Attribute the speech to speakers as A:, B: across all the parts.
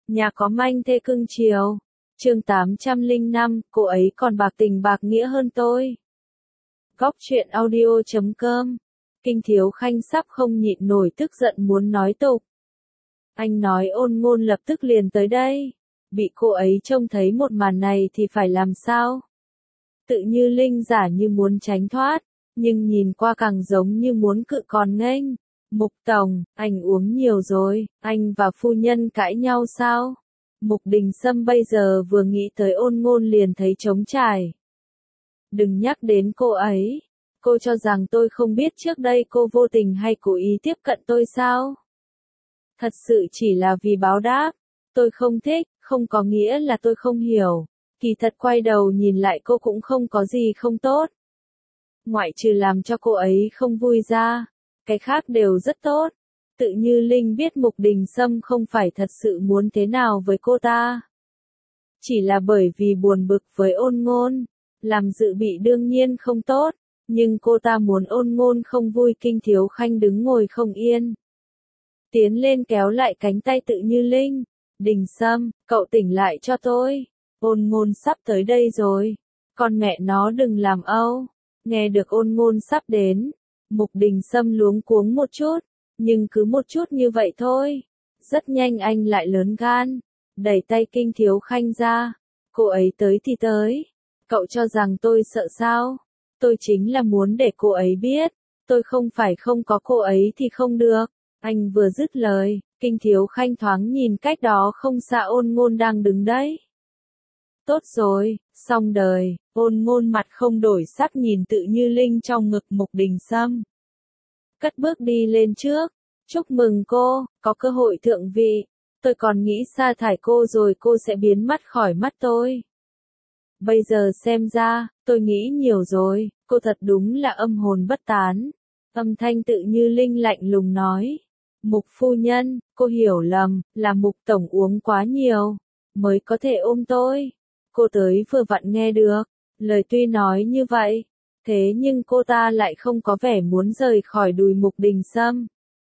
A: Nhà có manh thê cưng chiều. Chương 805, cô ấy còn bạc tình bạc nghĩa hơn tôi. Góc truyện audio.com. Kinh Thiếu Khanh sắp không nhịn nổi tức giận muốn nói tục. Anh nói Ôn Ngôn lập tức liền tới đây. Bị cô ấy trông thấy một màn này thì phải làm sao? Tự Như Linh giả như muốn tránh thoát, nhưng nhìn qua càng giống như muốn cự còn nghênh. Mục Tổng, anh uống nhiều rồi, anh và phu nhân cãi nhau sao? Mục Đình Sâm bây giờ vừa nghĩ tới Ôn Ngôn liền thấy trống trải. Đừng nhắc đến cô ấy. Cô cho rằng tôi không biết trước đây cô vô tình hay cố ý tiếp cận tôi sao? Thật sự chỉ là vì báo đáp. Tôi không thích, không có nghĩa là tôi không hiểu. Kỳ thật quay đầu nhìn lại cô cũng không có gì không tốt. Ngoại trừ làm cho cô ấy không vui ra, cái khác đều rất tốt. Tự Như Linh biết Mục Đình Sâm không phải thật sự muốn thế nào với cô ta. Chỉ là bởi vì buồn bực với Ôn Ngôn, làm dự bị đương nhiên không tốt, nhưng cô ta muốn Ôn Ngôn không vui. Kinh Thiếu Khanh đứng ngồi không yên. Tiến lên kéo lại cánh tay Tự Như Linh. Đình Sâm, cậu tỉnh lại cho tôi. Ôn Ngôn sắp tới đây rồi. Con mẹ nó đừng làm âu. Nghe được Ôn Ngôn sắp đến, Mục Đình Sâm luống cuống một chút, nhưng cứ một chút như vậy thôi. Rất nhanh anh lại lớn gan, đẩy tay Kinh Thiếu Khanh ra. Cô ấy tới thì tới. Cậu cho rằng tôi sợ sao? Tôi chính là muốn để cô ấy biết, tôi không phải không có cô ấy thì không được. Anh vừa dứt lời, Kinh Thiếu Khanh thoáng nhìn cách đó không xa Ôn Ngôn đang đứng đấy. Tốt rồi, xong đời. Ôn Ngôn mặt không đổi sắc nhìn Tự Như Linh trong ngực Mục Đình Sâm. Cất bước đi lên trước. Chúc mừng cô, có cơ hội thượng vị. Tôi còn nghĩ sa thải cô rồi cô sẽ biến mất khỏi mắt tôi. Bây giờ xem ra, tôi nghĩ nhiều rồi, cô thật đúng là âm hồn bất tán. Âm thanh Tự Như Linh lạnh lùng nói. Mục phu nhân, cô hiểu lầm, là Mục Tổng uống quá nhiều, mới có thể ôm tôi. Cô tới vừa vặn nghe được, lời tuy nói như vậy, thế nhưng cô ta lại không có vẻ muốn rời khỏi đùi Mục Đình Sâm.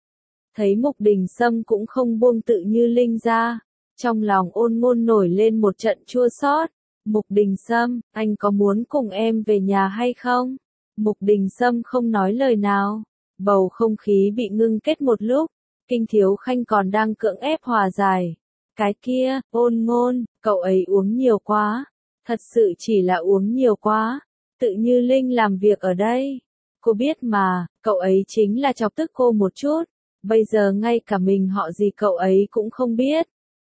A: Thấy Mục Đình Sâm cũng không buông Tự Như Linh ra, trong lòng Ôn Ngôn nổi lên một trận chua xót. Mục Đình Sâm, anh có muốn cùng em về nhà hay không? Mục Đình Sâm không nói lời nào, bầu không khí bị ngưng kết một lúc. Kinh Thiếu Khanh còn đang cưỡng ép hòa giải. Cái kia, Ôn Ngôn, cậu ấy uống nhiều quá. Thật sự chỉ là uống nhiều quá. Tự Như Linh làm việc ở đây. Cô biết mà, cậu ấy chính là chọc tức cô một chút. Bây giờ ngay cả mình họ gì cậu ấy cũng không biết.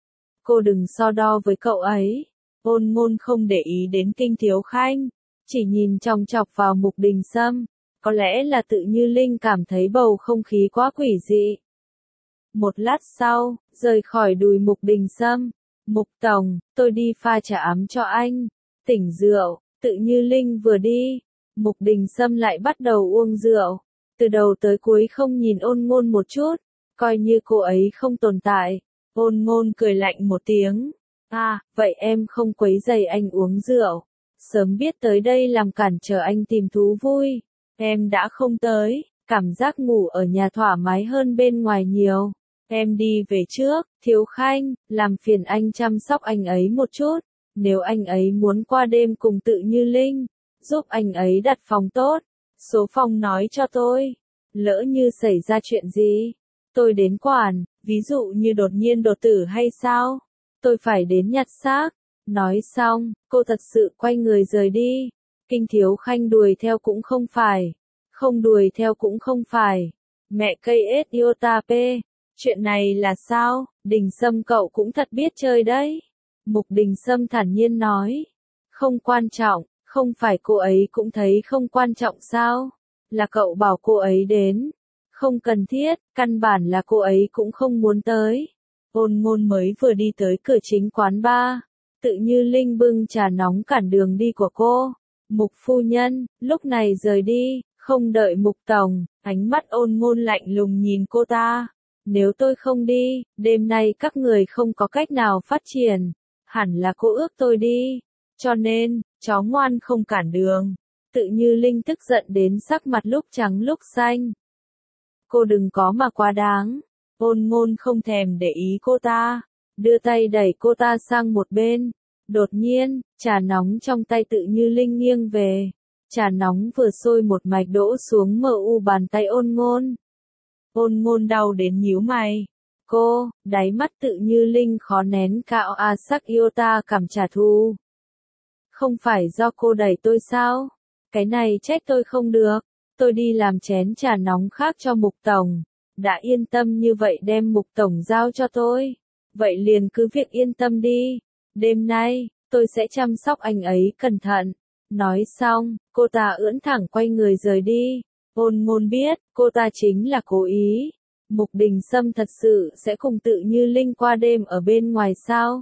A: Cô đừng so đo với cậu ấy. Ôn Ngôn không để ý đến Kinh Thiếu Khanh, chỉ nhìn chòng chọc vào Mục Đình Sâm. Có lẽ là Tự Như Linh cảm thấy bầu không khí quá quỷ dị. Một lát sau, rời khỏi đùi Mục Đình Sâm. Mục Tổng, tôi đi pha trà ấm cho anh. Tỉnh rượu. Tự Như Linh vừa đi, Mục Đình Sâm lại bắt đầu uống rượu. Từ đầu tới cuối không nhìn Ôn Ngôn một chút, coi như cô ấy không tồn tại. Ôn Ngôn cười lạnh một tiếng. À, vậy em không quấy rầy anh uống rượu. Sớm biết tới đây làm cản trở anh tìm thú vui. Em đã không tới, cảm giác ngủ ở nhà thoải mái hơn bên ngoài nhiều. Em đi về trước, Thiếu Khanh, làm phiền anh chăm sóc anh ấy một chút. Nếu anh ấy muốn qua đêm cùng Tự Như Linh, giúp anh ấy đặt phòng tốt. Số phòng nói cho tôi. Lỡ như xảy ra chuyện gì, tôi đến quản, ví dụ như đột nhiên đột tử hay sao, tôi phải đến nhặt xác. Nói xong, cô thật sự quay người rời đi. Kinh Thiếu Khanh đuổi theo cũng không phải, không đuổi theo cũng không phải. Mẹ cây ết iota p. Chuyện này là sao? Đình Sâm cậu cũng thật biết chơi đấy. Mục Đình Sâm thản nhiên nói. Không quan trọng, không phải cô ấy cũng thấy không quan trọng sao? Là cậu bảo cô ấy đến. Không cần thiết, căn bản là cô ấy cũng không muốn tới. Ôn Ngôn mới vừa đi tới cửa chính quán bar. Tự Như Linh bưng trà nóng cản đường đi của cô. Mục phu nhân, lúc này rời đi, không đợi Mục Tổng. Ánh mắt Ôn Ngôn lạnh lùng nhìn cô ta. Nếu tôi không đi, đêm nay các người không có cách nào phát triển. Hẳn là cô ước tôi đi. Cho nên, chó ngoan không cản đường. Tự Như Linh tức giận đến sắc mặt lúc trắng lúc xanh. Cô đừng có mà quá đáng. Ôn Ngôn không thèm để ý cô ta. đưa tay đẩy cô ta sang một bên. Đột nhiên, trà nóng trong tay Tự Như Linh nghiêng về. Trà nóng vừa sôi một mạch đổ xuống mu bàn tay Ôn Ngôn. Ôn Ngôn đau đến nhíu mày. Cô, đáy mắt Tự Như Linh khó nén cạo sắc yêu ta cảm trả thù. Không phải do cô đẩy tôi sao? Cái này trách tôi không được. Tôi đi làm chén trà nóng khác cho Mục Tổng. Đã yên tâm như vậy đem Mục Tổng giao cho tôi. Vậy liền cứ việc yên tâm đi. Đêm nay, tôi sẽ chăm sóc anh ấy cẩn thận. Nói xong, cô ta ưỡn thẳng quay người rời đi. Ôn Ngôn biết, cô ta chính là cố ý. Mục Đình Sâm thật sự sẽ cùng Tự Như Linh qua đêm ở bên ngoài sao?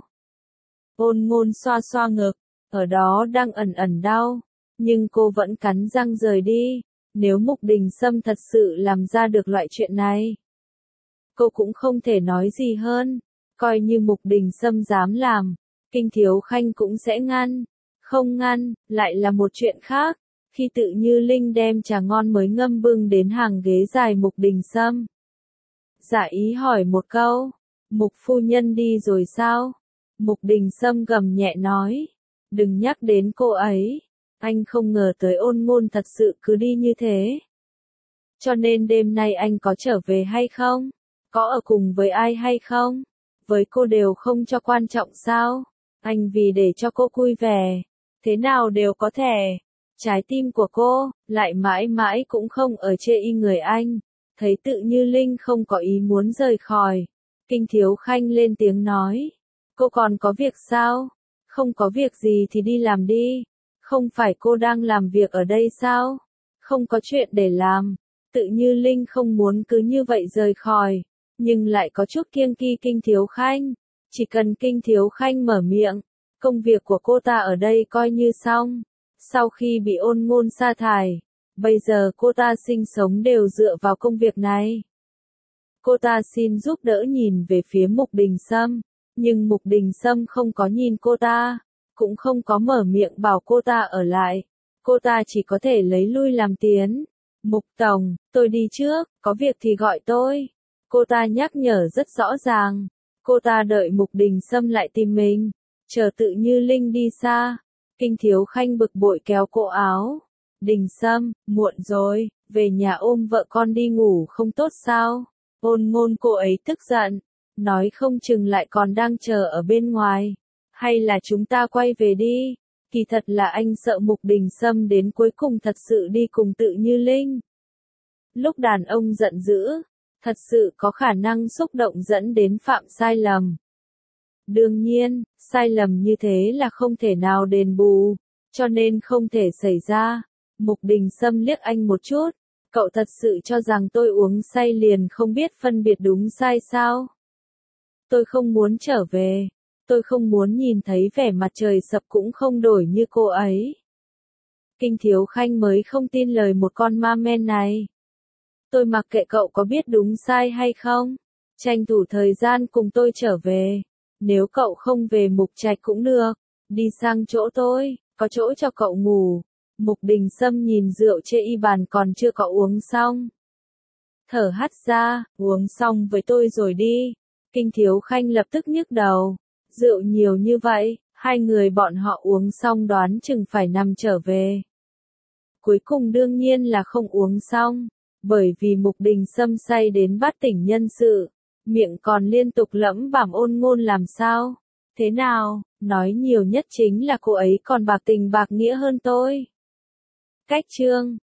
A: Ôn Ngôn xoa xoa ngực, ở đó đang ẩn ẩn đau. Nhưng cô vẫn cắn răng rời đi. Nếu Mục Đình Sâm thật sự làm ra được loại chuyện này, cô cũng không thể nói gì hơn. Coi như Mục Đình Sâm dám làm, Kinh Thiếu Khanh cũng sẽ ngăn. Không ngăn, lại là một chuyện khác. Khi Tự Như Linh đem trà ngon mới ngâm bưng đến hàng ghế dài Mục Đình Sâm, giả ý hỏi một câu, Mục phu nhân đi rồi sao? Mục Đình Sâm gầm nhẹ nói, đừng nhắc đến cô ấy. Anh không ngờ tới Ôn Ngôn thật sự cứ đi như thế. Cho nên đêm nay anh có trở về hay không? Có ở cùng với ai hay không? Với cô đều không cho quan trọng sao? Anh vì để cho cô vui vẻ, thế nào đều có thể. Trái tim của cô, lại mãi mãi cũng không ở chê y người anh. Thấy Tự Như Linh không có ý muốn rời khỏi. Kinh Thiếu Khanh lên tiếng nói. Cô còn có việc sao? Không có việc gì thì đi làm đi. Không phải cô đang làm việc ở đây sao? Không có chuyện để làm. Tự Như Linh không muốn cứ như vậy rời khỏi. Nhưng lại có chút kiêng kỵ Kinh Thiếu Khanh. Chỉ cần Kinh Thiếu Khanh mở miệng, công việc của cô ta ở đây coi như xong. Sau khi bị Ôn Ngôn sa thải, bây giờ cô ta sinh sống đều dựa vào công việc này. Cô ta xin giúp đỡ nhìn về phía Mục Đình Sâm, nhưng Mục Đình Sâm không có nhìn cô ta, cũng không có mở miệng bảo cô ta ở lại. Cô ta chỉ có thể lấy lui làm tiến. Mục Tổng, tôi đi trước, có việc thì gọi tôi. Cô ta nhắc nhở rất rõ ràng. Cô ta đợi Mục Đình Sâm lại tìm mình, chờ Tự Như Linh đi xa. Kinh Thiếu Khanh bực bội kéo cổ áo. Đình Sâm, muộn rồi, về nhà ôm vợ con đi ngủ không tốt sao? Ôn Ngôn cô ấy tức giận, nói không chừng lại còn đang chờ ở bên ngoài. Hay là chúng ta quay về đi? Kỳ thật là anh sợ Mục Đình Sâm đến cuối cùng thật sự đi cùng Tự Như Linh. Lúc đàn ông giận dữ, thật sự có khả năng xúc động dẫn đến phạm sai lầm. Đương nhiên, sai lầm như thế là không thể nào đền bù, cho nên không thể xảy ra. Mục Đình Sâm liếc anh một chút, cậu thật sự cho rằng tôi uống say liền không biết phân biệt đúng sai sao? Tôi không muốn trở về, tôi không muốn nhìn thấy vẻ mặt trời sập cũng không đổi như cô ấy. Kinh Thiếu Khanh mới không tin lời một con ma men này. Tôi mặc kệ cậu có biết đúng sai hay không, tranh thủ thời gian cùng tôi trở về. Nếu cậu không về Mục Trạch cũng được, đi sang chỗ tôi, có chỗ cho cậu ngủ. Mục Đình Sâm nhìn rượu chê y bàn còn chưa có uống xong. Thở hắt ra, uống xong với tôi rồi đi. Kinh Thiếu Khanh lập tức nhức đầu. Rượu nhiều như vậy, hai người bọn họ uống xong đoán chừng phải nằm trở về. Cuối cùng đương nhiên là không uống xong, bởi vì Mục Đình Sâm say đến bát tỉnh nhân sự. Miệng còn liên tục lẩm bẩm Ôn Ngôn làm sao? Thế nào? Nói nhiều nhất chính là cô ấy còn bạc tình bạc nghĩa hơn tôi. Cách chương